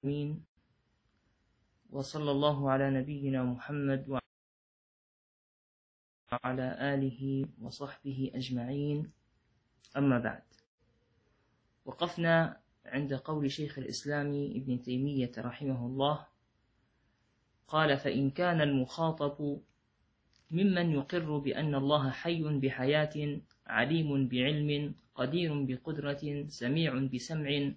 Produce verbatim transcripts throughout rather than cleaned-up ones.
العالمين، وصلى الله على نبينا محمد وعلى آله وصحبه أجمعين. أما بعد، وقفنا عند قول شيخ الإسلام ابن تيمية رحمه الله، قال: فإن كان المخاطب ممن يقر بأن الله حي بحياة، عليم بعلم، قدير بقدرة، سميع بسمع،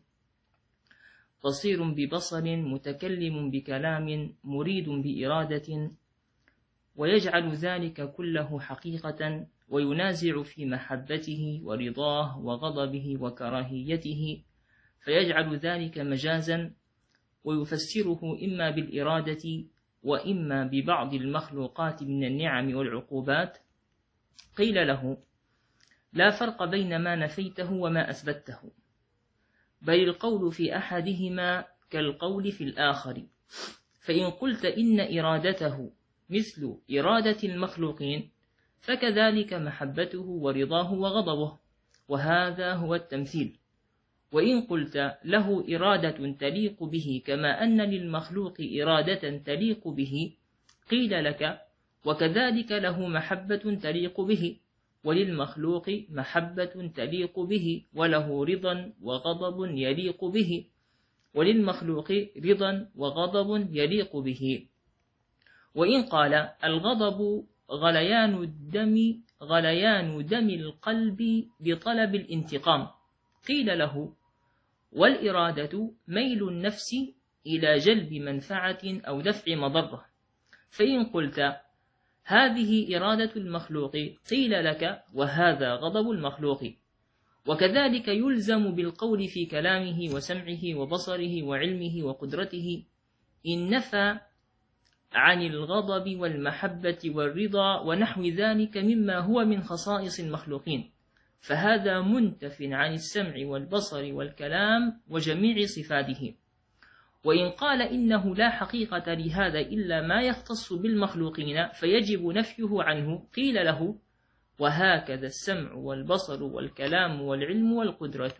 بصير ببصر، متكلم بكلام، مريد بإرادة، ويجعل ذلك كله حقيقة، وينازع في محبته ورضاه وغضبه وكراهيته، فيجعل ذلك مجازا، ويفسره إما بالإرادة وإما ببعض المخلوقات من النعم والعقوبات، قيل له: لا فرق بين ما نفيته وما أثبته، بل القول في أحدهما كالقول في الآخر. فإن قلت إن إرادته مثل إرادة المخلوقين، فكذلك محبته ورضاه وغضبه، وهذا هو التمثيل. وإن قلت له إرادة تليق به كما أن للمخلوق إرادة تليق به، قيل لك: وكذلك له محبة تليق به، وللمخلوق محبة تليق به، وله رضا وغضب يليق به، وللمخلوق رضا وغضب يليق به. وإن قال: الغضب غليان الدم غليان دم القلب بطلب الانتقام، قيل له: والإرادة ميل النفس إلى جلب منفعة أو دفع مضرة. فإن قلت: هذه إرادة المخلوق، قيل لك: وهذا غضب المخلوق. وكذلك يلزم بالقول في كلامه وسمعه وبصره وعلمه وقدرته إن نفى عن الغضب والمحبة والرضا ونحو ذلك مما هو من خصائص المخلوقين، فهذا منتف عن السمع والبصر والكلام وجميع صفاته. وإن قال إنه لا حقيقة لهذا إلا ما يختص بالمخلوقين فيجب نفيه عنه، قيل له: وهكذا السمع والبصر والكلام والعلم والقدرة.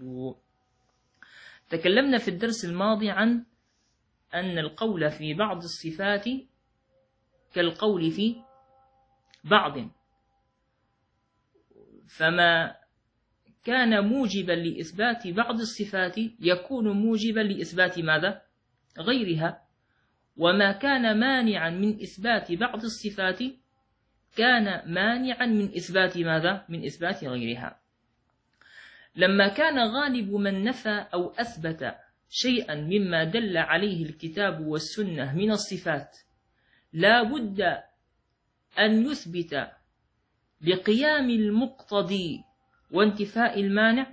تكلمنا في الدرس الماضي عن أن القول في بعض الصفات كالقول في بعض، فما كان موجبا لإثبات بعض الصفات يكون موجبا لإثبات ماذا؟ غيرها، وما كان مانعا من إثبات بعض الصفات كان مانعا من إثبات ماذا؟ من إثبات غيرها. لما كان غالب من نفى أو أثبت شيئا مما دل عليه الكتاب والسنة من الصفات لا بد أن يثبت لقيام المقتضي وانتفاء المانع،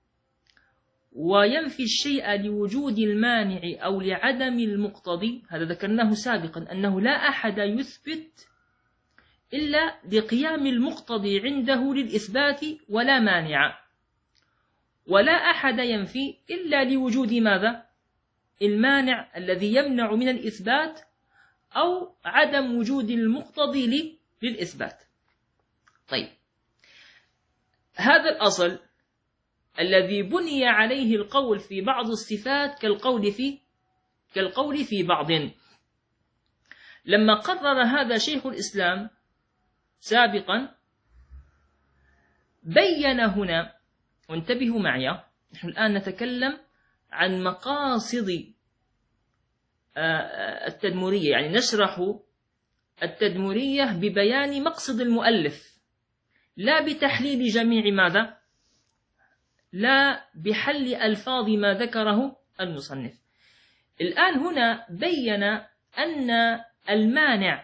وينفي الشيء لوجود المانع أو لعدم المقتضي. هذا ذكرناه سابقا، أنه لا أحد يثبت إلا لقيام المقتضي عنده للإثبات ولا مانع، ولا أحد ينفي إلا لوجود ماذا؟ المانع الذي يمنع من الإثبات أو عدم وجود المقتضي للإثبات. طيب، هذا الأصل الذي بني عليه القول في بعض الصفات كالقول في كالقول في بعض. لما قرر هذا شيخ الإسلام سابقا بين هنا، وانتبهوا معي، نحن الآن نتكلم عن مقاصد التدمرية، يعني نشرح التدمرية ببيان مقصد المؤلف، لا بتحليل جميع ماذا؟ لا بحل ألفاظ ما ذكره المصنف. الآن هنا بين أن المانع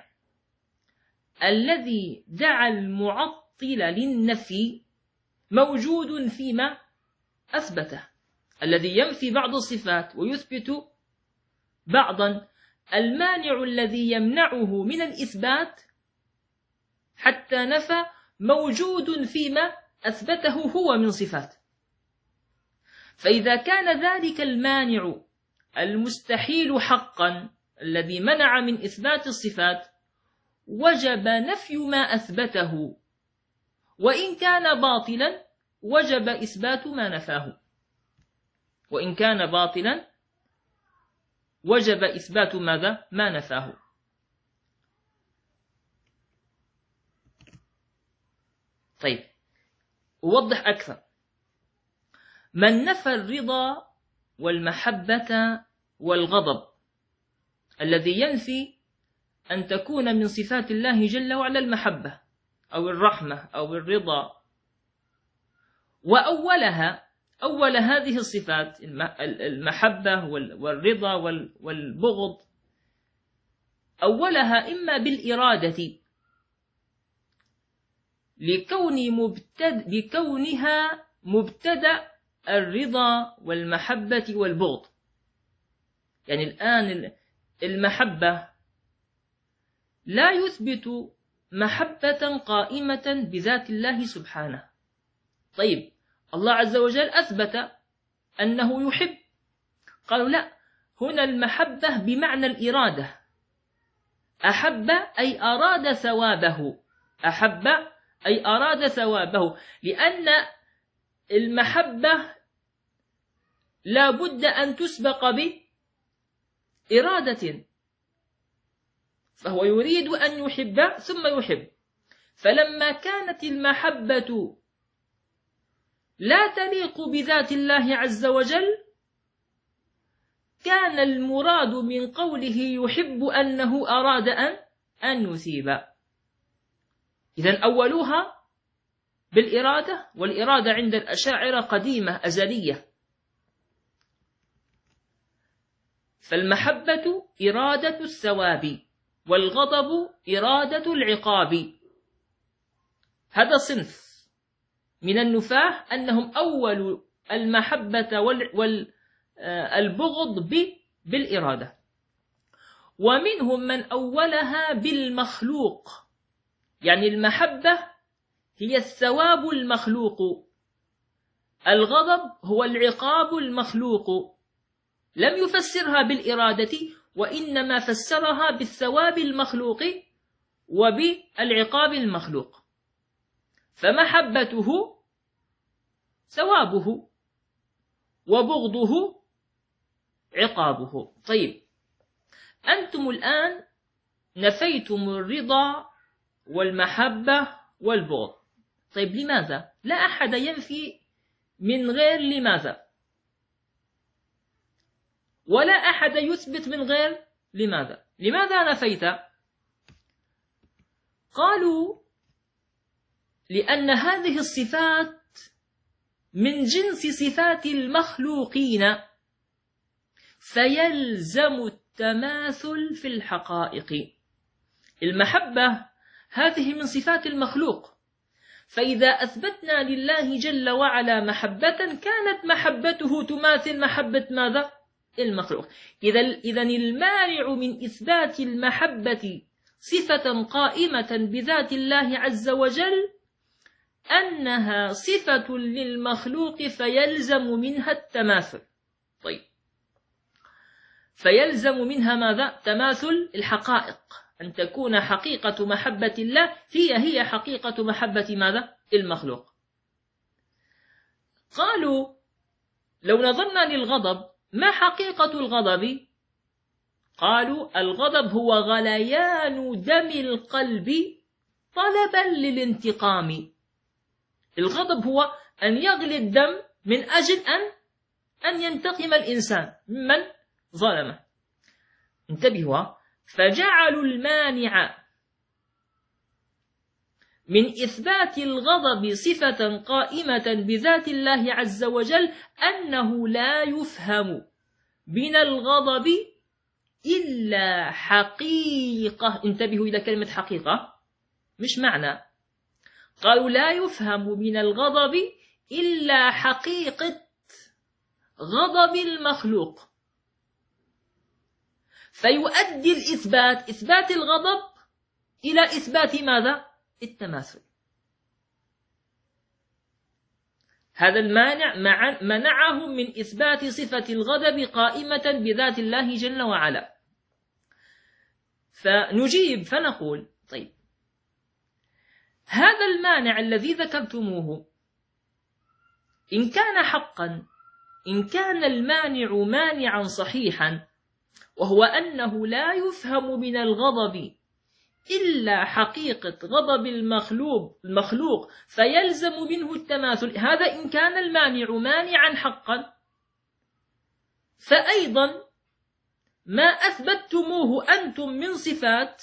الذي دعا المعطل للنفي موجود فيما أثبته، الذي ينفي بعض الصفات ويثبت بعضا. المانع الذي يمنعه من الإثبات حتى نفى موجود فيما أثبته هو من صفات. فإذا كان ذلك المانع المستحيل حقا الذي منع من إثبات الصفات، وجب نفي ما أثبته، وإن كان باطلا وجب إثبات ما نفاه، وإن كان باطلا وجب إثبات ماذا؟ ما نفاه. طيب أوضح أكثر. من نفى الرضا والمحبة والغضب الذي ينفي أن تكون من صفات الله جل وعلا المحبة أو الرحمة أو الرضا، وأولها أول هذه الصفات المحبة والرضا والبغض، أولها إما بالإرادة لكون مبتد لكونها مبتدأ الرضا والمحبة والبغض. يعني الآن المحبة لا يثبت محبة قائمة بذات الله سبحانه. طيب الله عز وجل أثبت أنه يحب، قالوا لا، هنا المحبة بمعنى الإرادة، أحب أي أراد ثوابه، أحب أي أراد ثوابه، لأن المحبة لا بد أن تسبق بإرادة، فهو يريد أن يحب ثم يحب. فلما كانت المحبة لا تليق بذات الله عز وجل، كان المراد من قوله يحب أنه أراد أن أن يثيب. إذن أولوها بالإرادة، والإرادة عند الأشاعرة قديمة أزلية. فالمحبة إرادة الثواب، والغضب إرادة العقاب. هذا صنف من النفاة أنهم أولوا المحبة والبغض بالإرادة، ومنهم من أولها بالمخلوق، يعني المحبة هي الثواب المخلوق، الغضب هو العقاب المخلوق. لم يفسرها بالإرادة، وإنما فسرها بالثواب المخلوق وبالعقاب المخلوق. فمحبته ثوابه وبغضه عقابه. طيب أنتم الآن نفيتم الرضا والمحبة والبغض. طيب لماذا؟ لا أحد ينفي من غير لماذا، ولا أحد يثبت من غير لماذا. لماذا نفيت؟ قالوا لأن هذه الصفات من جنس صفات المخلوقين، فيلزم التماثل في الحقائق. المحبة هذه من صفات المخلوق، فإذا أثبتنا لله جل وعلا محبة كانت محبته تماثل محبة ماذا؟ المخلوق. إذن المانع من إثبات المحبة صفة قائمة بذات الله عز وجل أنها صفة للمخلوق، فيلزم منها التماثل. طيب فيلزم منها ماذا؟ تماثل الحقائق، أن تكون حقيقة محبة الله هي هي حقيقة محبة ماذا؟ المخلوق. قالوا لو نظرنا للغضب، ما حقيقة الغضب؟ قالوا الغضب هو غليان دم القلب طلبا للانتقام. الغضب هو أن يغلي الدم من أجل أن أن ينتقم الإنسان ممن ظلمه. انتبهوا، فجعلوا المانع من إثبات الغضب صفة قائمة بذات الله عز وجل أنه لا يفهم من الغضب إلا حقيقة. انتبهوا إلى كلمة حقيقة، مش معنى. قالوا لا يفهم من الغضب إلا حقيقة غضب المخلوق، فيؤدي الإثبات إثبات الغضب إلى إثبات ماذا؟ التماثل. هذا المانع منعهم من إثبات صفة الغضب قائمة بذات الله جل وعلا. فنجيب فنقول طيب هذا المانع الذي ذكرتموه إن كان حقا، إن كان المانع مانعا صحيحا وهو أنه لا يفهم من الغضب إلا حقيقة غضب المخلوق, المخلوق فيلزم منه التماثل. هذا إن كان المانع مانعا حقا. فأيضا ما أثبتموه أنتم من صفات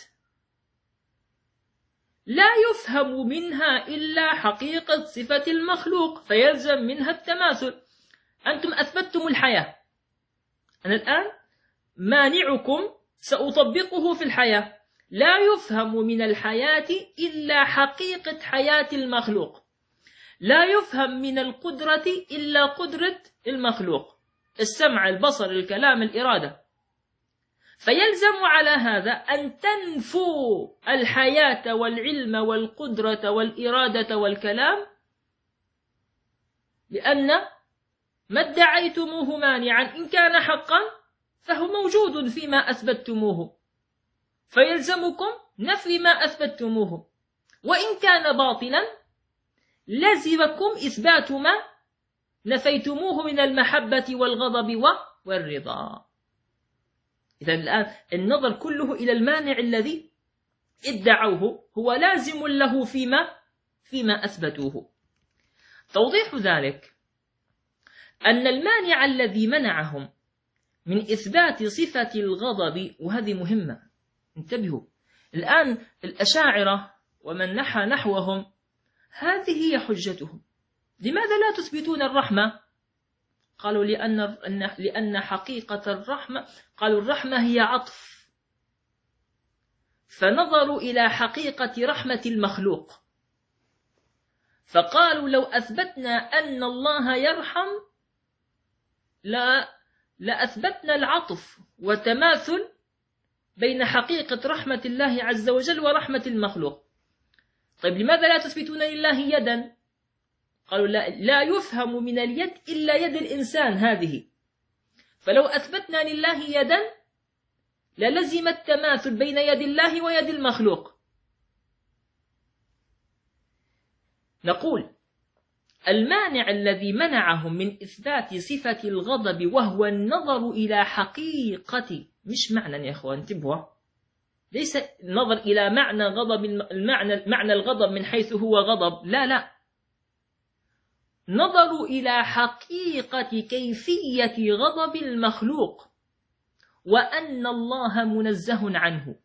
لا يفهم منها إلا حقيقة صفة المخلوق فيلزم منها التماثل. أنتم أثبتتم الحياة، أنا الآن مانعكم سأطبقه في الحياة. لا يفهم من الحياة إلا حقيقة حياة المخلوق، لا يفهم من القدرة إلا قدرة المخلوق، السمع، البصر، الكلام، الإرادة. فيلزم على هذا أن تنفوا الحياة والعلم والقدرة والإرادة والكلام، لأن ما ادعيتموه مانعا إن كان حقا فهو موجود فيما أثبتموه، فيلزمكم نفي ما أثبتموه. وإن كان باطلا لزمكم إثبات ما نفيتموه من المحبة والغضب والرضا. إذن الآن النظر كله إلى المانع الذي ادعوه هو لازم له فيما فيما أثبتوه. توضيح ذلك أن المانع الذي منعهم من إثبات صفة الغضب، وهذه مهمة انتبهوا، الآن الأشاعرة ومن نحى نحوهم هذه هي حجتهم. لماذا لا تثبتون الرحمة؟ قالوا لأن لأن حقيقة الرحمة، قالوا الرحمة هي عطف، فنظروا إلى حقيقة رحمة المخلوق، فقالوا لو أثبتنا أن الله يرحم لا لأثبتنا العطف وتماثل بين حقيقة رحمة الله عز وجل ورحمة المخلوق. طيب لماذا لا تثبتون لله يدا؟ قالوا لا, لا يفهم من اليد إلا يد الإنسان هذه، فلو أثبتنا لله يدا للزم التماثل بين يد الله ويد المخلوق. نقول المانع الذي منعهم من إثبات صفة الغضب وهو النظر إلى حقيقة، مش معنى يا أخوان انتبهوا، ليس النظر إلى معنى غضب، المعنى معنى الغضب من حيث هو غضب، لا لا، نظروا إلى حقيقة كيفية غضب المخلوق وأن الله منزه عنه،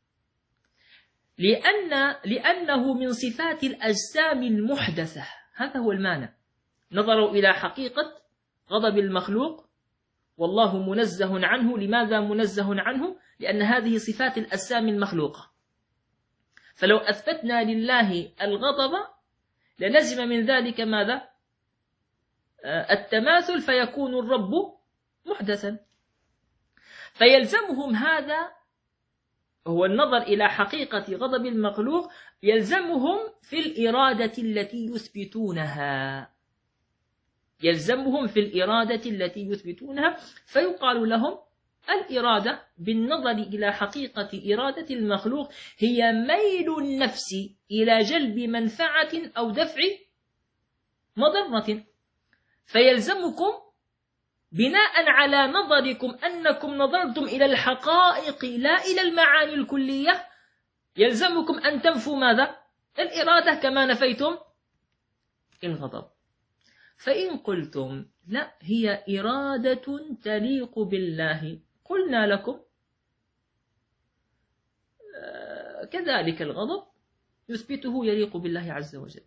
لأن لأنه من صفات الأجسام المحدثة. هذا هو المعنى. نظروا إلى حقيقة غضب المخلوق والله منزه عنه. لماذا منزه عنه؟ لأن هذه صفات الأجسام المخلوقة. فلو أثبتنا لله الغضب للزم من ذلك ماذا؟ التماثل، فيكون الرب محدثا. فيلزمهم هذا هو النظر إلى حقيقة غضب المخلوق، يلزمهم في الإرادة التي يثبتونها، يلزمهم في الإرادة التي يثبتونها. فيقال لهم الإرادة بالنظر إلى حقيقة إرادة المخلوق هي ميل النفس إلى جلب منفعة أو دفع مضرة. فيلزمكم بناء على نظركم أنكم نظرتم إلى الحقائق لا إلى المعاني الكلية، يلزمكم أن تنفوا ماذا؟ الإرادة كما نفيتم الغضب. فإن قلتم لا هي إرادة تليق بالله، قلنا لكم كذلك الغضب يثبته يليق بالله عز وجل.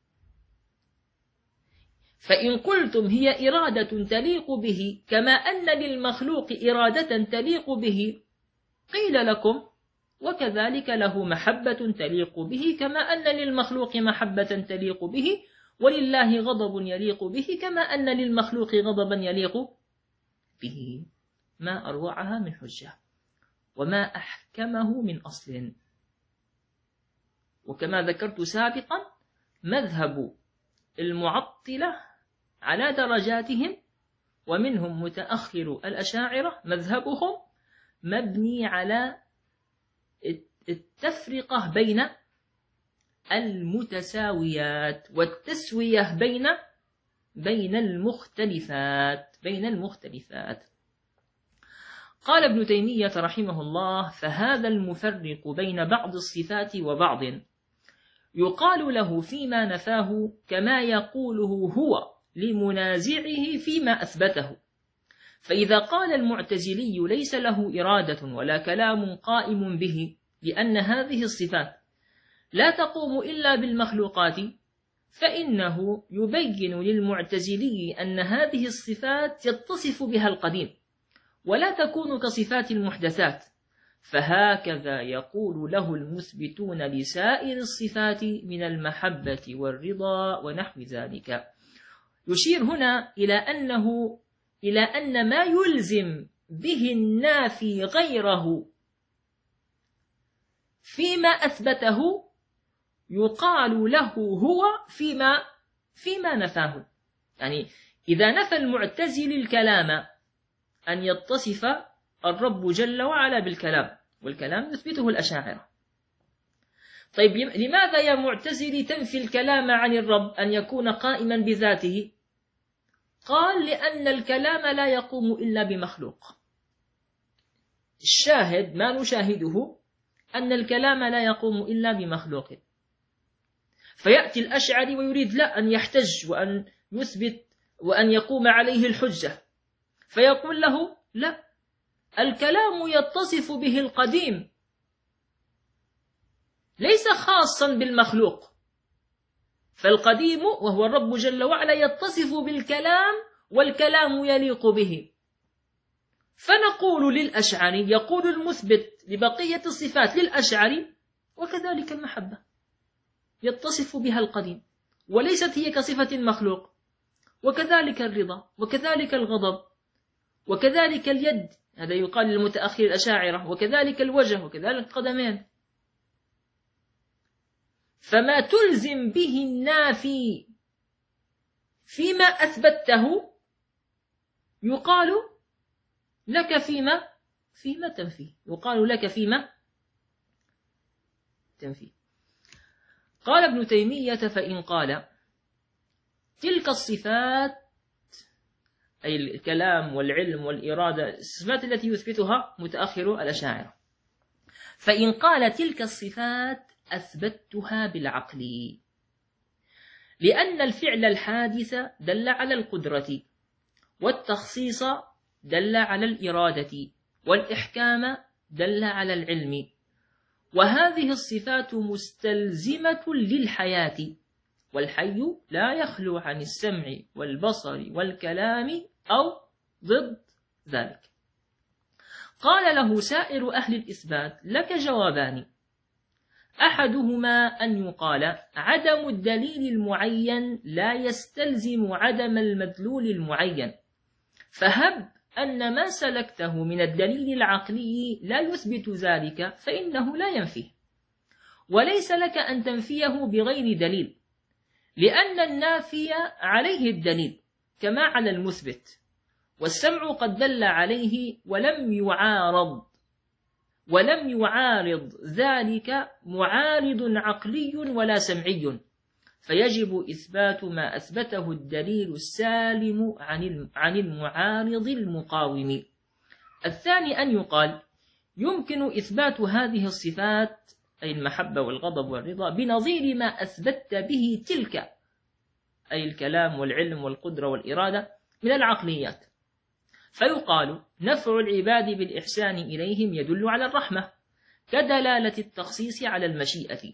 فإن قلتم هي إرادة تليق به كما أن للمخلوق إرادة تليق به، قيل لكم وكذلك له محبة تليق به كما أن للمخلوق محبة تليق به، ولله غضب يليق به كما أن للمخلوق غضبا يليق به. ما أروعها من حجة وما أحكمه من أصل. وكما ذكرت سابقا مذهب المعطلة على درجاتهم، ومنهم متأخر الأشاعرة مذهبهم مبني على التفرقة بين المتساويات والتسوية بين بين المختلفات بين المختلفات قال ابن تيمية رحمه الله: فهذا المفرق بين بعض الصفات وبعض يقال له فيما نفاه كما يقوله هو لمنازعه فيما أثبته. فإذا قال المعتزلي ليس له إرادة ولا كلام قائم به لأن هذه الصفات لا تقوم إلا بالمخلوقات، فإنه يبين للمعتزلي أن هذه الصفات يتصف بها القديم ولا تكون كصفات المحدثات، فهكذا يقول له المثبتون لسائر الصفات من المحبة والرضا ونحو ذلك. يشير هنا إلى أنه إلى أن ما يلزم به النافي غيره فيما أثبته يقال له هو فيما فيما نفاه. يعني إذا نفى المعتزل الكلام أن يتصف الرب جل وعلا بالكلام، والكلام يثبته الأشاعرة. طيب لماذا يا معتزلي تنفي الكلام عن الرب أن يكون قائما بذاته؟ قال: لأن الكلام لا يقوم إلا بمخلوق. الشاهد ما نشاهده أن الكلام لا يقوم إلا بمخلوق. فيأتي الأشعري ويريد لا أن يحتج وأن يثبت وأن يقوم عليه الحجة، فيقول له: لا، الكلام يتصف به القديم ليس خاصا بالمخلوق، فالقديم وهو الرب جل وعلا يتصف بالكلام والكلام يليق به. فنقول للأشعري، يقول المثبت لبقية الصفات للأشعري: وكذلك المحبة يتصف بها القديم وليست هي كصفة المخلوق، وكذلك الرضا، وكذلك الغضب، وكذلك اليد، هذا يقال للمتأخر الأشاعرة، وكذلك الوجه، وكذلك القدمين. فما تلزم به النافي فيما أثبته يقال لك فيما فيما تنفيه، يقال لك فيما تنفيه. قال ابن تيمية: فإن قال تلك الصفات، أي الكلام والعلم والإرادة، الصفات التي يثبتها متأخر الأشاعرة، فإن قال تلك الصفات أثبتها بالعقل، لأن الفعل الحادث دل على القدرة، والتخصيص دل على الإرادة، والإحكام دل على العلم، وهذه الصفات مستلزمة للحياة، والحي لا يخلو عن السمع والبصر والكلام أو ضد ذلك. قال له سائر أهل الإثبات: لك جوابان، أحدهما أن يقال عدم الدليل المعين لا يستلزم عدم المدلول المعين، فهب أن ما سلكته من الدليل العقلي لا يثبت ذلك فإنه لا ينفيه، وليس لك أن تنفيه بغير دليل، لأن النافي عليه الدليل كما على المثبت، والسمع قد دل عليه ولم يعارض ولم يعارض ذلك معارض عقلي ولا سمعي، فيجب إثبات ما أثبته الدليل السالم عن المعارض المقاوم. الثاني أن يقال يمكن إثبات هذه الصفات، أي المحبة والغضب والرضا، بنظير ما أثبت به تلك، أي الكلام والعلم والقدرة والإرادة، من العقليات، فيقال نفع العباد بالإحسان إليهم يدل على الرحمة كدلالة التخصيص على المشيئة،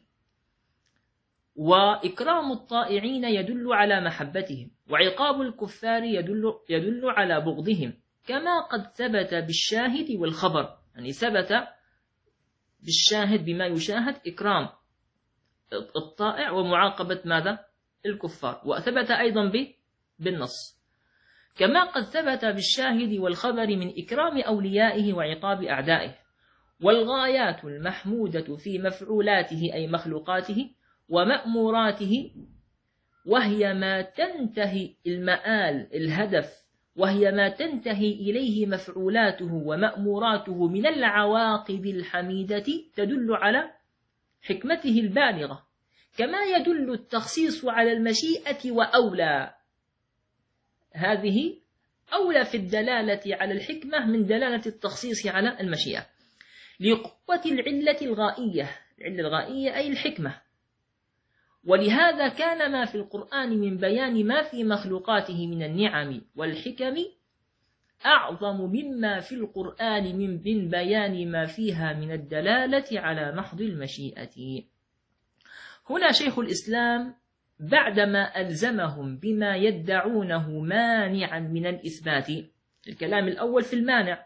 وإكرام الطائعين يدل على محبتهم، وعقاب الكفار يدل, يدل على بغضهم، كما قد ثبت بالشاهد والخبر، يعني ثبت بالشاهد بما يشاهد إكرام الطائع ومعاقبة ماذا؟ الكفار، وثبت أيضا به بالنص، كما قد ثبت بالشاهد والخبر من إكرام أوليائه وعقاب أعدائه. والغايات المحمودة في مفعولاته أي مخلوقاته ومأموراته، وهي ما تنتهي المآل الهدف، وهي ما تنتهي إليه مفعولاته ومأموراته من العواقب الحميدة، تدل على حكمته البالغة، كما يدل التخصيص على المشيئة وأولى. هذه أولى في الدلالة على الحكمة من دلالة التخصيص على المشيئة، لقوة العلة الغائية، العلة الغائية أي الحكمة. ولهذا كان ما في القرآن من بيان ما في مخلوقاته من النعم والحكم أعظم مما في القرآن من بيان ما فيها من الدلالة على محض المشيئة. هنا شيخ الإسلام بعدما ألزمهم بما يدعونه مانعا من الإثبات، الكلام الأول في المانع،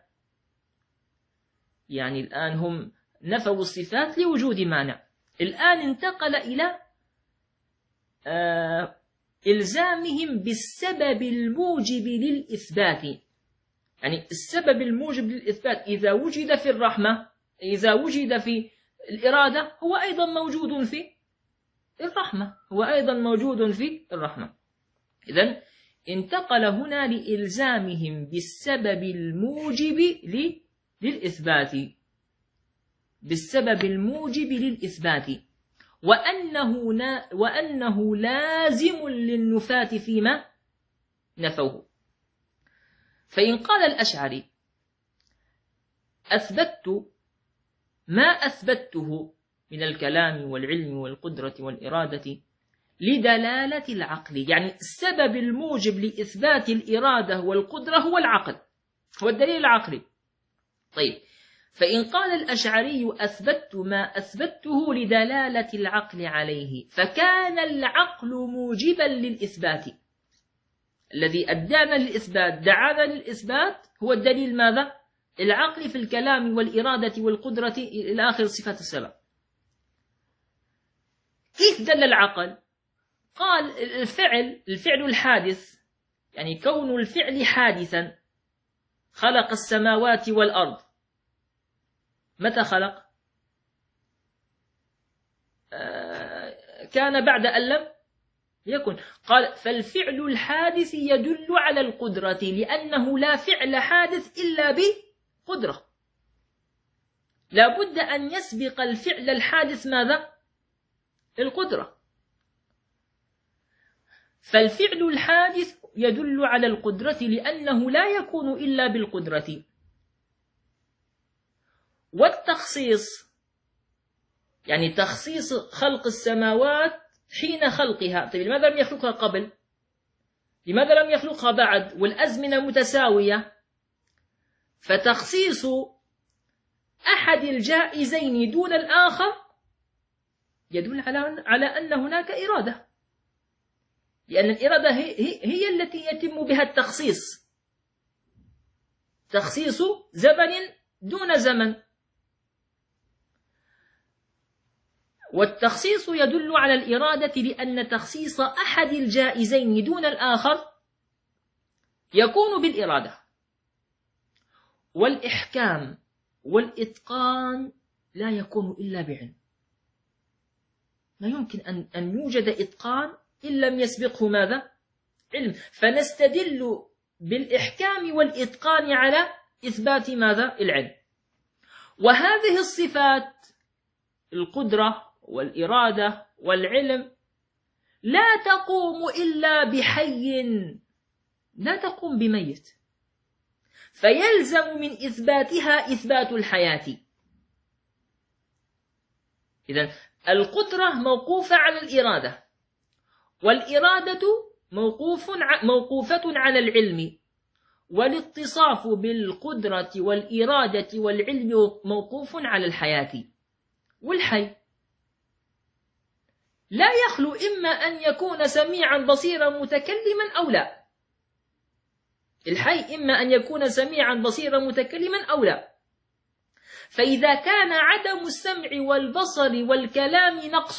يعني الآن هم نفوا الصفات لوجود مانع، الآن انتقل إلى آه إلزامهم بالسبب الموجب للإثبات. يعني السبب الموجب للإثبات إذا وجد في الرحمة، إذا وجد في الإرادة، هو أيضا موجود في الرحمة، هو أيضا موجود في الرحمة. إذن انتقل هنا لإلزامهم بالسبب الموجب للإثبات، بالسبب الموجب للإثبات، وأنه, وأنه لازم للنفاة فيما نفوه. فإن قال الأشعري أثبت ما أثبته من الكلام والعلم والقدرة والإرادة لدلالة العقل، يعني السبب الموجب لإثبات الإرادة والقدرة هو العقل، هو الدليل العقلي. طيب، فإن قال الأشعري أثبت ما أثبته لدلالة العقل عليه، فكان العقل موجبا للإثبات، الذي أدانا للإثبات دعانا للإثبات هو الدليل ماذا؟ العقل في الكلام والإرادة والقدرة إلى آخر الصفات السبع. كيف دل العقل؟ قال الفعل، الفعل الحادث، يعني كون الفعل حادثا، خلق السماوات والأرض، متى خلق؟ آه كان بعد أن لم يكن. قال فالفعل الحادث يدل على القدرة، لأنه لا فعل حادث إلا بقدرة، لا بد أن يسبق الفعل الحادث ماذا؟ القدرة. فالفعل الحادث يدل على القدرة لأنه لا يكون إلا بالقدرة. والتخصيص، يعني تخصيص خلق السماوات حين خلقها، طيب لماذا لم يخلقها قبل؟ لماذا لم يخلقها بعد والأزمنة متساوية؟ فتخصيص أحد الجائزين دون الآخر يدل على على أن هناك إرادة، لأن الإرادة هي, هي, هي التي يتم بها التخصيص، تخصيص زمن دون زمن. والتخصيص يدل على الإرادة لأن تخصيص أحد الجائزين دون الآخر يكون بالإرادة. والإحكام والإتقان لا يكون إلا بعلم، لا يمكن أن, أن يوجد إتقان إن لم يسبقه ماذا؟ علم. فنستدل بالإحكام والإتقان على إثبات ماذا؟ العلم. وهذه الصفات، القدرة والإرادة والعلم، لا تقوم إلا بحي، لا تقوم بميت، فيلزم من إثباتها إثبات الحياة. إذن القدرة موقوفة على الإرادة، والإرادة موقوف موقوفة على العلم، والاتصاف بالقدرة والإرادة والعلم موقوف على الحياة. والحي لا يخلو إما أن يكون سميعا بصيرا متكلما أو لا، الحي إما أن يكون سميعا بصيرا متكلما أو لا. فإذا كان عدم السمع والبصر والكلام نقص،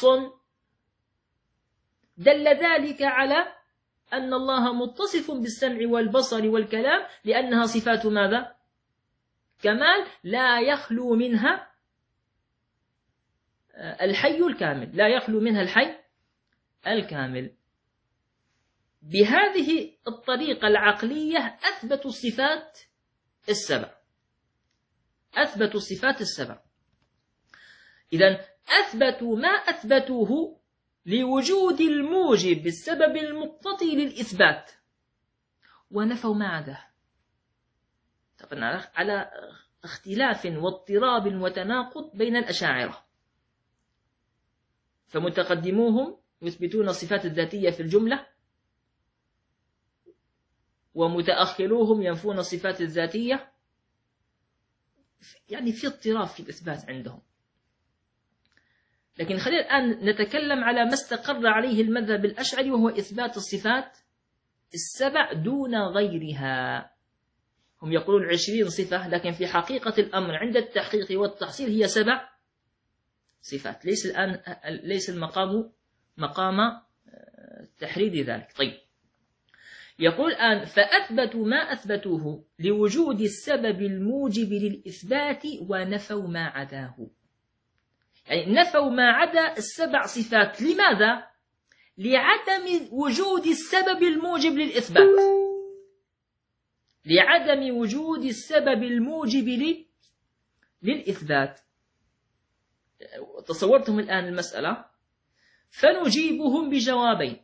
دل ذلك على أن الله متصف بالسمع والبصر والكلام، لأنها صفات ماذا؟ كمال، لا يخلو منها الحي الكامل، لا يخلو منها الحي الكامل. بهذه الطريقة العقلية أثبتوا الصفات السبع، أثبتوا الصفات السبع. إذن أثبتوا ما أثبتوه لوجود الموجب بالسبب المقتضي للإثبات، ونفوا ما عداه، طبعا على اختلاف واضطراب وتناقض بين الأشاعرة، فمتقدموهم يثبتون الصفات الذاتية في الجملة، ومتأخروهم ينفون الصفات الذاتية، يعني في اضطراب في الإثبات عندهم. لكن خلينا الآن نتكلم على ما استقر عليه المذهب الأشعري، وهو إثبات الصفات السبع دون غيرها. هم يقولون عشرين صفة، لكن في حقيقة الأمر عند التحقيق والتحصيل هي سبع صفات. ليس الآن ليس المقام مقام تحرير ذلك. طيب، يقول الآن فأثبتوا ما أثبتوه لوجود السبب الموجب للإثبات ونفوا ما عداه. يعني نفوا ما عدا السبع صفات. لماذا؟ لعدم وجود السبب الموجب للإثبات، لعدم وجود السبب الموجب للإثبات. تصورتم الآن المسألة، فنجيبهم بجوابين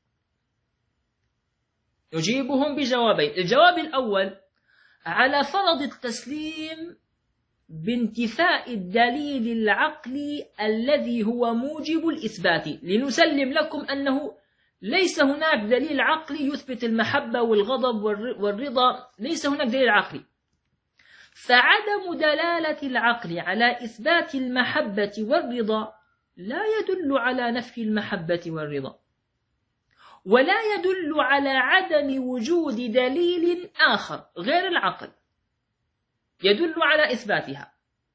نجيبهم بجوابين الجواب الأول على فرض التسليم بانتفاء الدليل العقلي الذي هو موجب الإثبات، لنسلم لكم أنه ليس هناك دليل عقلي يثبت المحبة والغضب والرضا، ليس هناك دليل عقلي. فعدم دلالة العقل على إثبات المحبة والرضا لا يدل على نفي المحبة والرضا، ولا يدل على عدم وجود دليل آخر غير العقل يدل على إثباتها.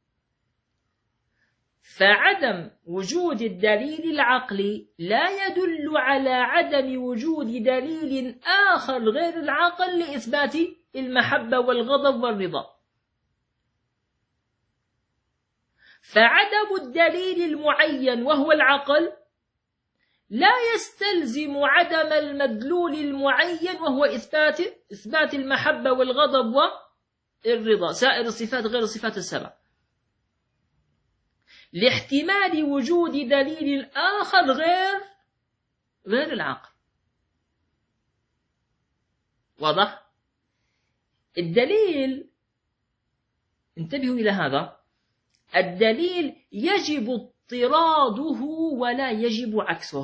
فعدم وجود الدليل العقلي لا يدل على عدم وجود دليل آخر غير العقل لإثبات المحبة والغضب والرضا. فعدم الدليل المعين وهو العقل لا يستلزم عدم المدلول المعين وهو إثبات إثبات المحبة والغضب والرضا، سائر الصفات غير الصفات السبع، لاحتمال وجود دليل آخر غير غير العقل. واضح؟ الدليل، انتبهوا إلى هذا، الدليل يجب اضطراده ولا يجب عكسه.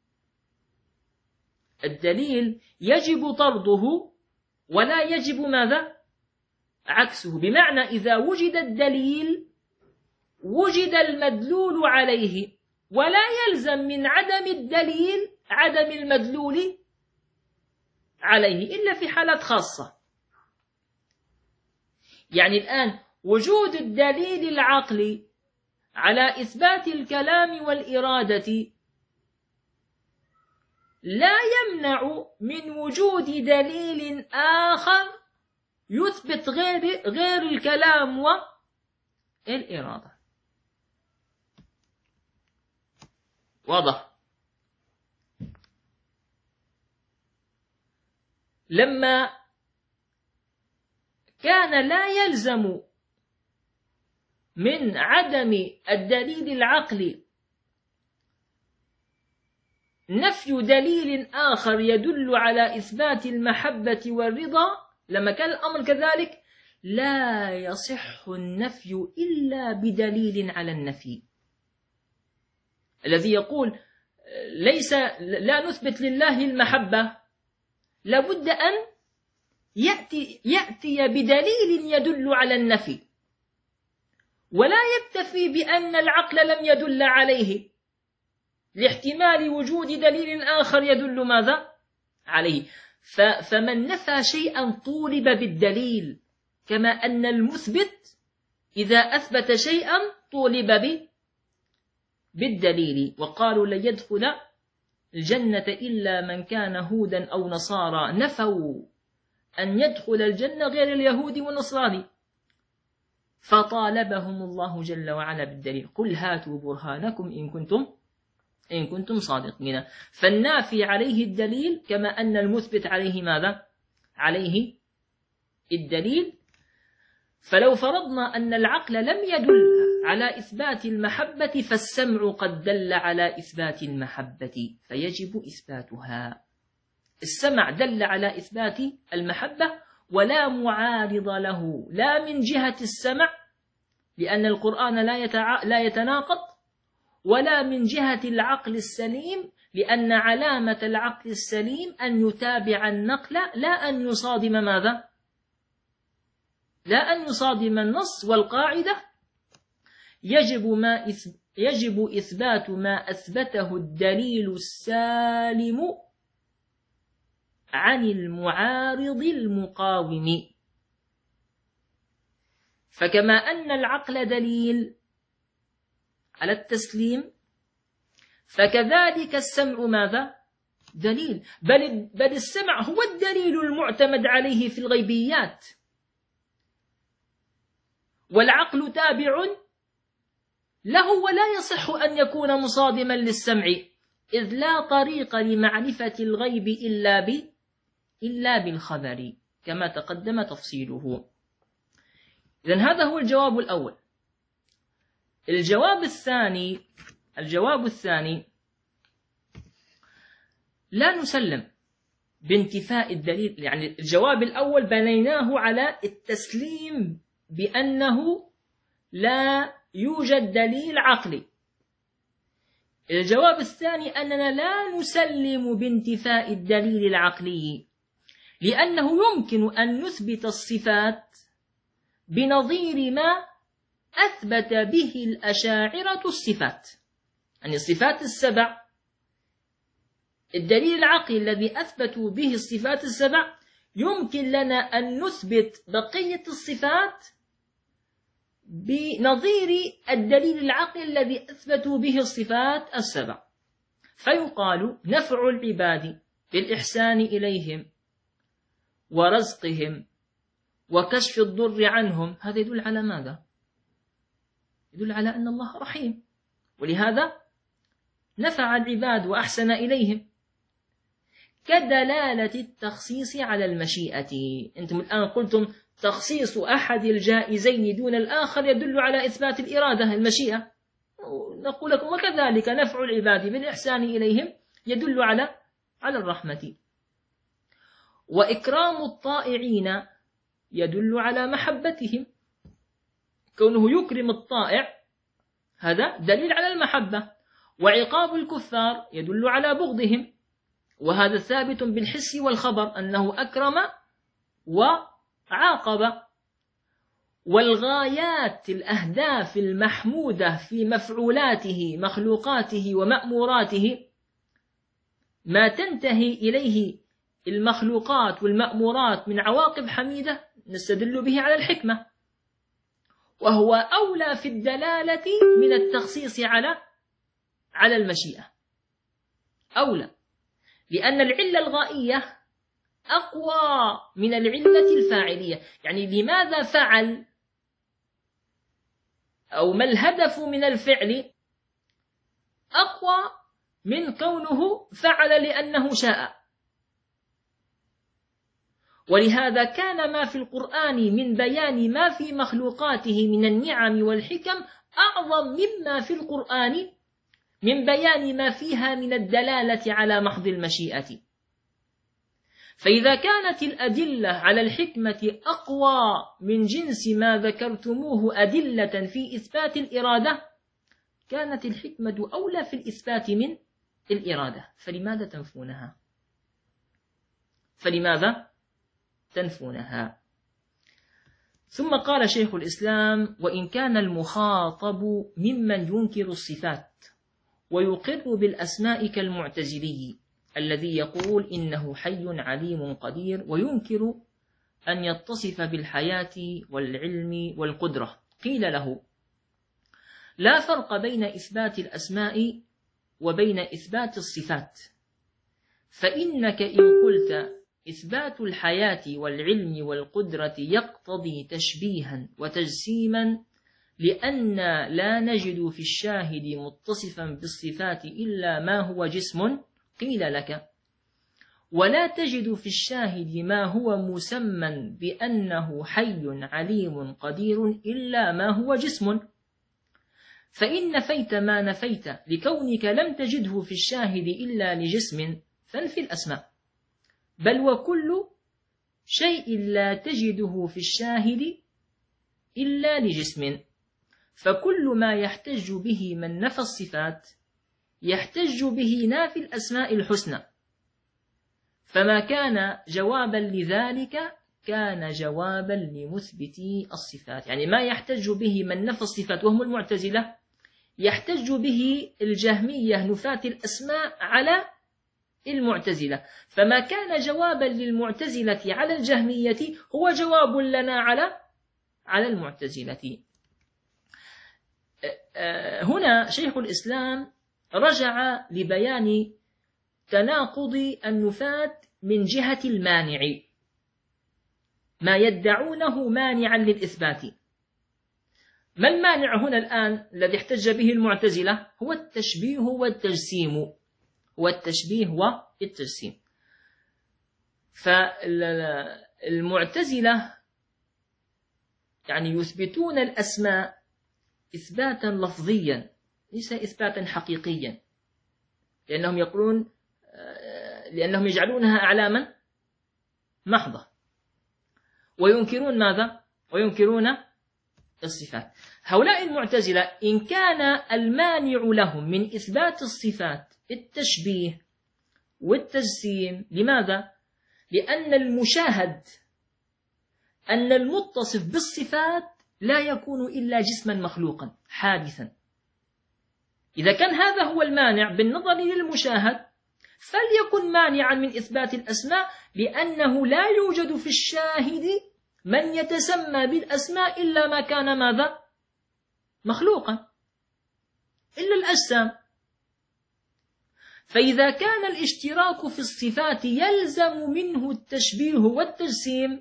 الدليل يجب طرده ولا يجب ماذا؟ عكسه. بمعنى إذا وجد الدليل وجد المدلول عليه، ولا يلزم من عدم الدليل عدم المدلول عليه إلا في حالات خاصة. يعني الآن وجود الدليل العقلي على إثبات الكلام والإرادة لا يمنع من وجود دليل آخر يثبت غير غير الكلام والإرادة. واضح؟ لما كان لا يلزم من عدم الدليل العقلي نفي دليل آخر يدل على إثبات المحبة والرضا، لما كان الأمر كذلك لا يصح النفي إلا بدليل على النفي. الذي يقول ليس لا نثبت لله المحبة لابد أن يأتي, يأتي بدليل يدل على النفي، ولا يكتفي بأن العقل لم يدل عليه لاحتمال وجود دليل آخر يدل ماذا؟ عليه. فمن نفى شيئا طولب بالدليل، كما أن المثبت إذا أثبت شيئا طولب بالدليل. وقالوا لن يدخل الجنة إلا من كان هودا أو نصارى، نفوا أن يدخل الجنة غير اليهود والنصراني، فطالبهم الله جل وعلا بالدليل. قل هاتوا برهانكم إن كنتم إن كنتم صادقين. فالنافي عليه الدليل كما أن المثبت عليه ماذا؟ عليه الدليل. فلو فرضنا أن العقل لم يدل على إثبات المحبة فالسمع قد دل على إثبات المحبة فيجب إثباتها. السمع دل على إثبات المحبة ولا معارض له، لا من جهة السمع لأن القرآن لا, يتع... لا يتناقض، ولا من جهة العقل السليم لأن علامة العقل السليم أن يتابع النقل لا أن يصادم ماذا؟ لا أن يصادم النص. والقاعدة يجب, ما إث... يجب إثبات ما أثبته الدليل السالم عن المعارض المقاوم. فكما أن العقل دليل على التسليم فكذلك السمع ماذا؟ دليل، بل, بل السمع هو الدليل المعتمد عليه في الغيبيات، والعقل تابع له ولا يصح أن يكون مصادما للسمع، إذ لا طريق لمعرفة الغيب إلا ب إلا بالخبر كما تقدم تفصيله. إذن هذا هو الجواب الأول. الجواب الثاني الجواب الثاني لا نسلم بانتفاء الدليل. يعني الجواب الأول بنيناه على التسليم بأنه لا يوجد دليل عقلي. الجواب الثاني أننا لا نسلم بانتفاء الدليل العقلي، لأنه يمكن أن نثبت الصفات بنظير ما أثبت به الأشاعرة الصفات، يعني الصفات السبع، الدليل العقلي الذي أثبتوا به الصفات السبع يمكن لنا أن نثبت بقية الصفات بنظير الدليل العقلي الذي أثبتوا به الصفات السبع. فيقال نفع العباد بالإحسان إليهم ورزقهم وكشف الضر عنهم، هذا يدل على ماذا؟ يدل على أن الله رحيم، ولهذا نفع العباد وأحسن إليهم، كدلالة التخصيص على المشيئة. أنتم الآن قلتم تخصيص أحد الجائزين دون الآخر يدل على إثبات الإرادة المشيئة، نقول لكم وكذلك نفع العباد بالإحسان إليهم يدل على على الرحمة، وإكرام الطائعين يدل على محبتهم، كونه يكرم الطائع هذا دليل على المحبة، وعقاب الكفار يدل على بغضهم، وهذا ثابت بالحس والخبر أنه أكرم وعاقب. والغايات الأهداف المحمودة في مفعولاته مخلوقاته ومأموراته ما تنتهي إليه المخلوقات والمأمورات من عواقب حميدة نستدل به على الحكمة، وهو أولى في الدلالة من التخصيص على على المشيئة، أولى، لأن العلة الغائية أقوى من العلة الفاعلية. يعني لماذا فعل أو ما الهدف من الفعل أقوى من كونه فعل لأنه شاء. ولهذا كان ما في القرآن من بيان ما في مخلوقاته من النعم والحكم أعظم مما في القرآن من بيان ما فيها من الدلالة على محض المشيئة. فإذا كانت الأدلة على الحكمة أقوى من جنس ما ذكرتموه أدلة في إثبات الإرادة، كانت الحكمة أولى في الإثبات من الإرادة، فلماذا تنفونها؟ فلماذا تنفونها؟ ثم قال شيخ الإسلام: وإن كان المخاطب ممن ينكر الصفات ويقر بالأسماء كالمعتزلي الذي يقول إنه حي عليم قدير وينكر أن يتصف بالحياة والعلم والقدرة، قيل له: لا فرق بين إثبات الأسماء وبين إثبات الصفات، فإنك إن قلت إثبات الحياة والعلم والقدرة يقتضي تشبيها وتجسيما، لأن لا نجد في الشاهد متصفا بالصفات إلا ما هو جسم، قيل لك: ولا تجد في الشاهد ما هو مسمى بأنه حي عليم قدير إلا ما هو جسم، فإن نفيت ما نفيت لكونك لم تجده في الشاهد إلا لجسم، فانفي الأسماء، بل وكل شيء لا تجده في الشاهد إلا لجسم، فكل ما يحتج به من نفى الصفات يحتج به نافي الأسماء الحسنى، فما كان جوابا لذلك كان جوابا لمثبتي الصفات. يعني ما يحتج به من نفى الصفات وهم المعتزلة يحتج به الجهمية نفاة الأسماء على المعتزلة، فما كان جوابا للمعتزلة على الجهمية هو جواب لنا على على المعتزلة. هنا شيخ الإسلام رجع لبيان تناقض النفاة من جهة المانع، ما يدعونه مانعا للإثبات. ما المانع هنا الآن الذي احتج به المعتزلة؟ هو التشبيه والتجسيم، هو التشبيه والتجسيم. فالمعتزلة يعني يثبتون الأسماء إثباتا لفظيا ليس إثباتا حقيقيا، لأنهم يقولون لأنهم يجعلونها أعلاما محضة، وينكرون ماذا؟ وينكرون الصفات. هؤلاء المعتزلة إن كان المانع لهم من إثبات الصفات التشبيه والتجسيم، لماذا؟ لأن المشاهد أن المتصف بالصفات لا يكون إلا جسما مخلوقا حادثا. إذا كان هذا هو المانع بالنظر للمشاهد فليكن مانعا من إثبات الأسماء، لأنه لا يوجد في الشاهد من يتسمى بالأسماء إلا ما كان ماذا؟ مخلوقا، إلا الأجسام. فإذا كان الاشتراك في الصفات يلزم منه التشبيه والتجسيم،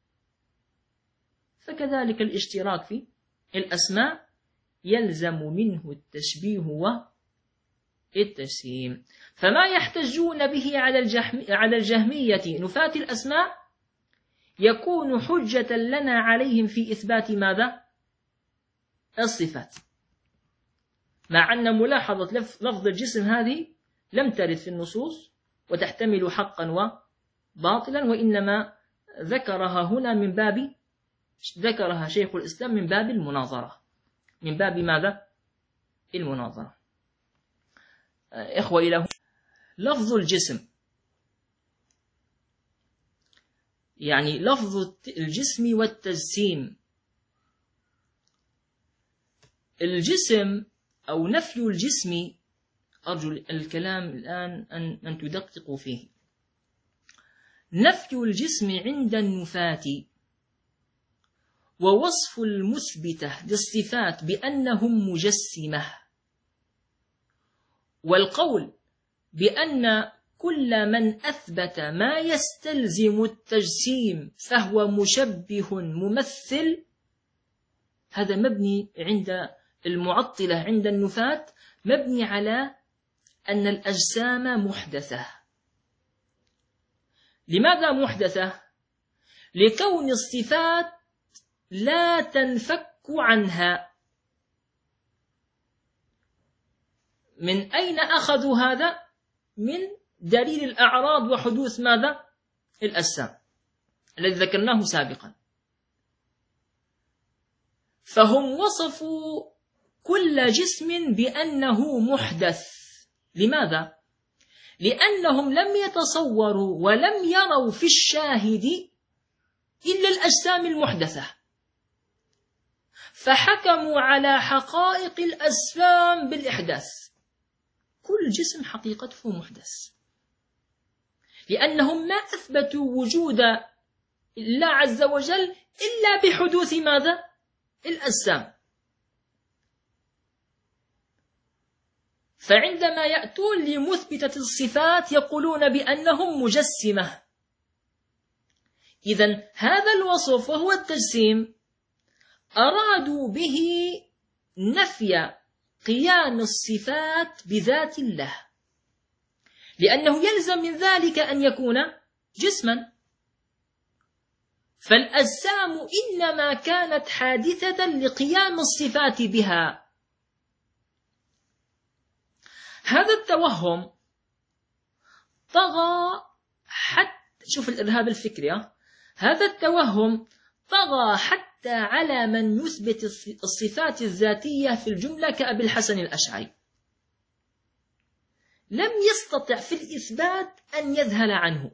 فكذلك الاشتراك في الأسماء يلزم منه التشبيه والتجسيم. فما يحتجون به على الجهمية نفاة الأسماء يكون حجة لنا عليهم في إثبات ماذا؟ الصفات، مع أن ملاحظة لفظ الجسم هذه لم ترد في النصوص وتحتمل حقا وباطلا، وإنما ذكرها هنا من باب ذكرها شيخ الإسلام من باب المناظرة، من باب ماذا؟ المناظرة. إخوة إله لفظ الجسم، يعني لفظ الجسم والتجسيم. الجسم أو نفي الجسم، أرجو الكلام الآن أن, أن تدققوا فيه. نفي الجسم عند النفاة ووصف المثبتة للصفات بأنهم مجسمة، والقول بأن كل من أثبت ما يستلزم التجسيم فهو مشبه ممثل، هذا مبني عند المعطلة عند النفاة مبني على أن الأجسام محدثة. لماذا محدثة؟ لكون الصفات لا تنفك عنها. من أين أخذوا هذا؟ من دليل الأعراض وحدوث ماذا؟ الأجسام الذي ذكرناه سابقا. فهم وصفوا كل جسم بأنه محدث. لماذا؟ لأنهم لم يتصوروا ولم يروا في الشاهد إلا الأجسام المحدثة، فحكموا على حقائق الأجسام بالإحداث. كل جسم حقيقته محدث، لأنهم ما أثبتوا وجود الله عز وجل إلا بحدوث ماذا؟ الأجسام. فعندما يأتون لمثبتة الصفات يقولون بأنهم مجسمة. إذن هذا الوصف وهو التجسيم أرادوا به نفي قيام الصفات بذات الله، لأنه يلزم من ذلك أن يكون جسما، فالأجسام إنما كانت حادثة لقيام الصفات بها. هذا التوهم طغى حتى شوف الإرهاب الفكري، هذا التوهم طغى حتى على من يثبت الصفات الذاتية في الجملة كأبي الحسن الأشعري، لم يستطع في الإثبات أن يذهل عنه،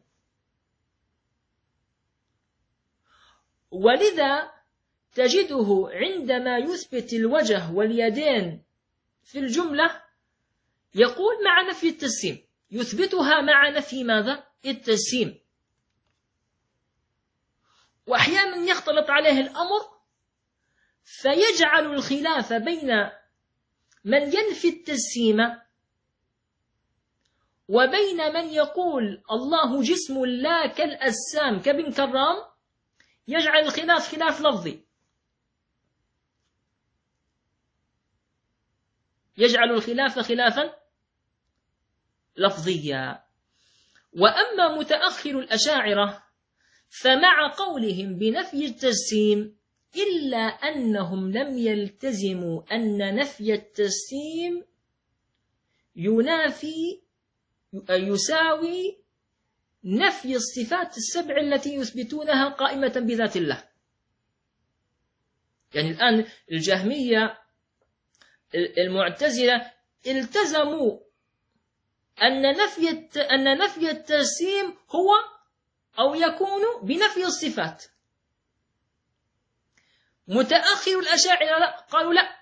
ولذا تجده عندما يثبت الوجه واليدين في الجملة يقول مع نفي التجسيم، يثبتها مع نفي ماذا؟ التجسيم. وأحيانا يختلط عليه الأمر فيجعل الخلاف بين من ينفي التجسيم وبين من يقول الله جسم لا كالأجسام كابن كرام، يجعل الخلاف خلاف لفظي، يجعل الخلاف خلافا لفظيا. وأما متأخر الأشاعرة فمع قولهم بنفي التجسيم إلا أنهم لم يلتزموا أن نفي التجسيم ينافي يساوي نفي الصفات السبع التي يثبتونها قائمة بذات الله. يعني الآن الجهمية المعتزلة التزموا أن نفي أن نفي التجسيم هو أو يكون بنفي الصفات. متأخر الأشاعرة قالوا لا،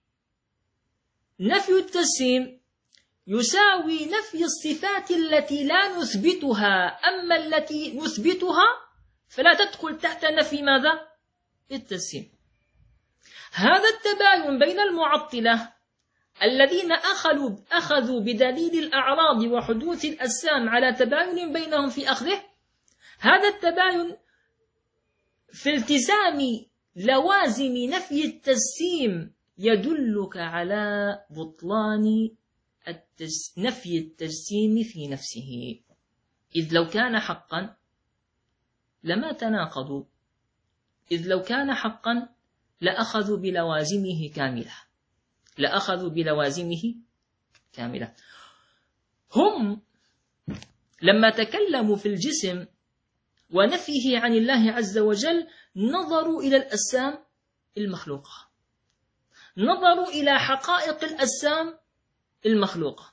نفي التجسيم يساوي نفي الصفات التي لا نثبتها، أما التي نثبتها فلا تدخل تحت نفي ماذا؟ التجسيم. هذا التباين بين المعطلة الذين أخذوا أخذوا بدليل الأعراض وحدوث الأجسام على تباين بينهم في أخذه، هذا التباين في التزام لوازم نفي التجسيم يدلك على بطلان التجس... نفي التجسيم في نفسه، إذ لو كان حقا لما تناقضوا، إذ لو كان حقا لأخذوا بلوازمه كاملة، لأخذوا بلوازمه كاملة. هم لما تكلموا في الجسم ونفيه عن الله عز وجل نظروا إلى الأجسام المخلوقة، نظروا إلى حقائق الأجسام المخلوقة،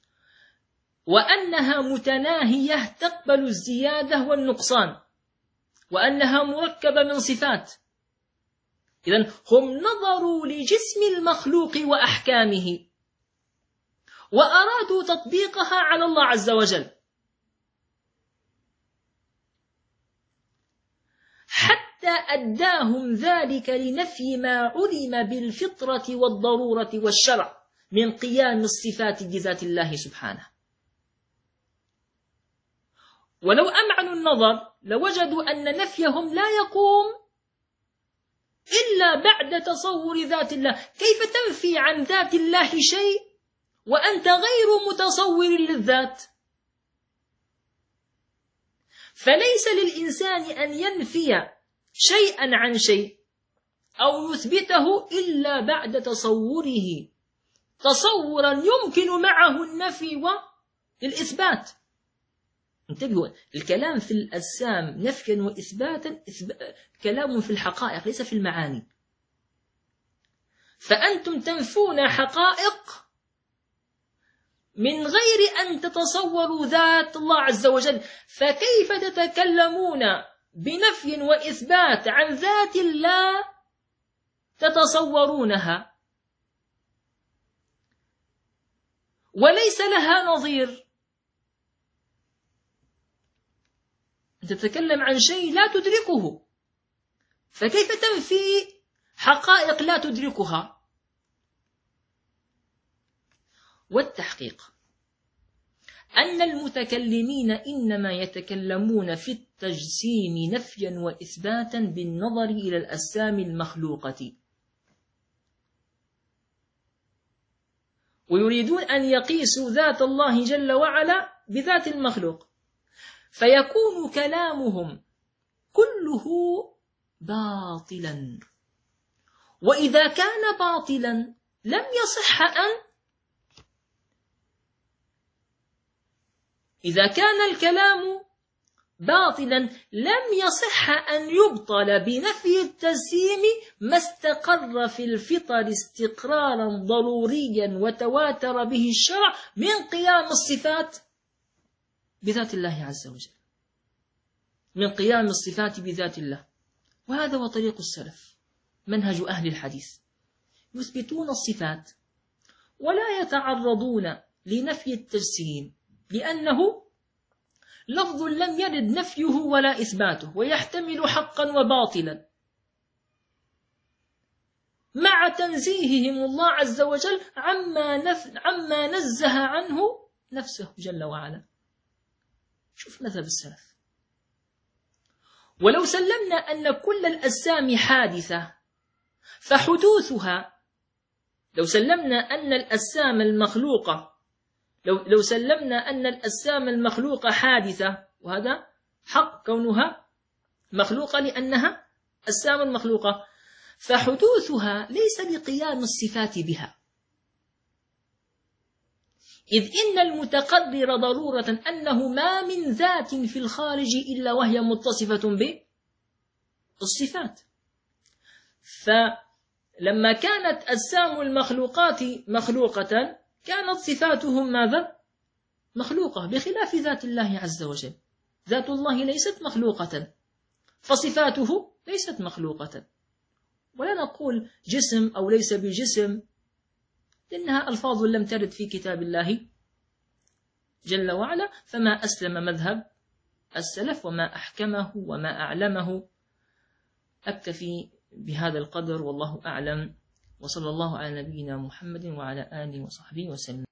وأنها متناهية تقبل الزيادة والنقصان، وأنها مركبة من صفات. إذن هم نظروا لجسم المخلوق وأحكامه وأرادوا تطبيقها على الله عز وجل، حتى أداهم ذلك لنفي ما علم بالفطرة والضرورة والشرع من قيام الصفات بذات الله سبحانه. ولو أمعنوا النظر لوجدوا أن نفيهم لا يقوم إلا بعد تصور ذات الله. كيف تنفي عن ذات الله شيء وأنت غير متصور للذات؟ فليس للإنسان أن ينفي شيئا عن شيء أو يثبته إلا بعد تصوره تصورا يمكن معه النفي والإثبات. انتبهوا، الكلام في الأجسام نفيا وإثباتا كلام في الحقائق ليس في المعاني. فأنتم تنفون حقائق من غير أن تتصوروا ذات الله عز وجل، فكيف تتكلمون بنفي وإثبات عن ذات الله تتصورونها وليس لها نظير؟ تتكلم عن شيء لا تدركه، فكيف تنفي حقائق لا تدركها؟ والتحقيق أن المتكلمين إنما يتكلمون في التجسيم نفيا وإثباتا بالنظر إلى الأجسام المخلوقة، ويريدون أن يقيسوا ذات الله جل وعلا بذات المخلوق، فيكون كلامهم كله باطلا. وإذا كان باطلا لم يصح أن إذا كان الكلام باطلا لم يصح أن يبطل بنفي التجسيم ما استقر في الفطر استقرارا ضروريا وتواتر به الشرع من قيام الصفات بذات الله عز وجل، من قيام الصفات بذات الله. وهذا هو طريق السلف، منهج أهل الحديث، يثبتون الصفات ولا يتعرضون لنفي التجسيم، لأنه لفظ لم يرد نفيه ولا إثباته، ويحتمل حقا وباطلا، مع تنزيههم الله عز وجل عما, نف... عما نزه عنه نفسه جل وعلا. شوف مذهب السلف. ولو سلمنا أن كل الأجسام حادثة فحدوثها، لو سلمنا أن الأجسام المخلوقة لو, لو سلمنا أن الأجسام المخلوقة حادثة، وهذا حق كونها مخلوقة لأنها أجسام مخلوقة، فحدوثها ليس بقيام الصفات بها، إذ إن المتقرر ضرورة أنه ما من ذات في الخارج إلا وهي متصفة بالصفات. فلما كانت أجسام المخلوقات مخلوقة كانت صفاتهم ماذا؟ مخلوقة، بخلاف ذات الله عز وجل. ذات الله ليست مخلوقة، فصفاته ليست مخلوقة. ولا نقول جسم أو ليس بجسم، لأنها ألفاظ لم ترد في كتاب الله جل وعلا. فما أسلم مذهب السلف وما أحكمه وما أعلمه. أكتفي بهذا القدر والله أعلم، وصلى الله على نبينا محمد وعلى آله وصحبه وسلم.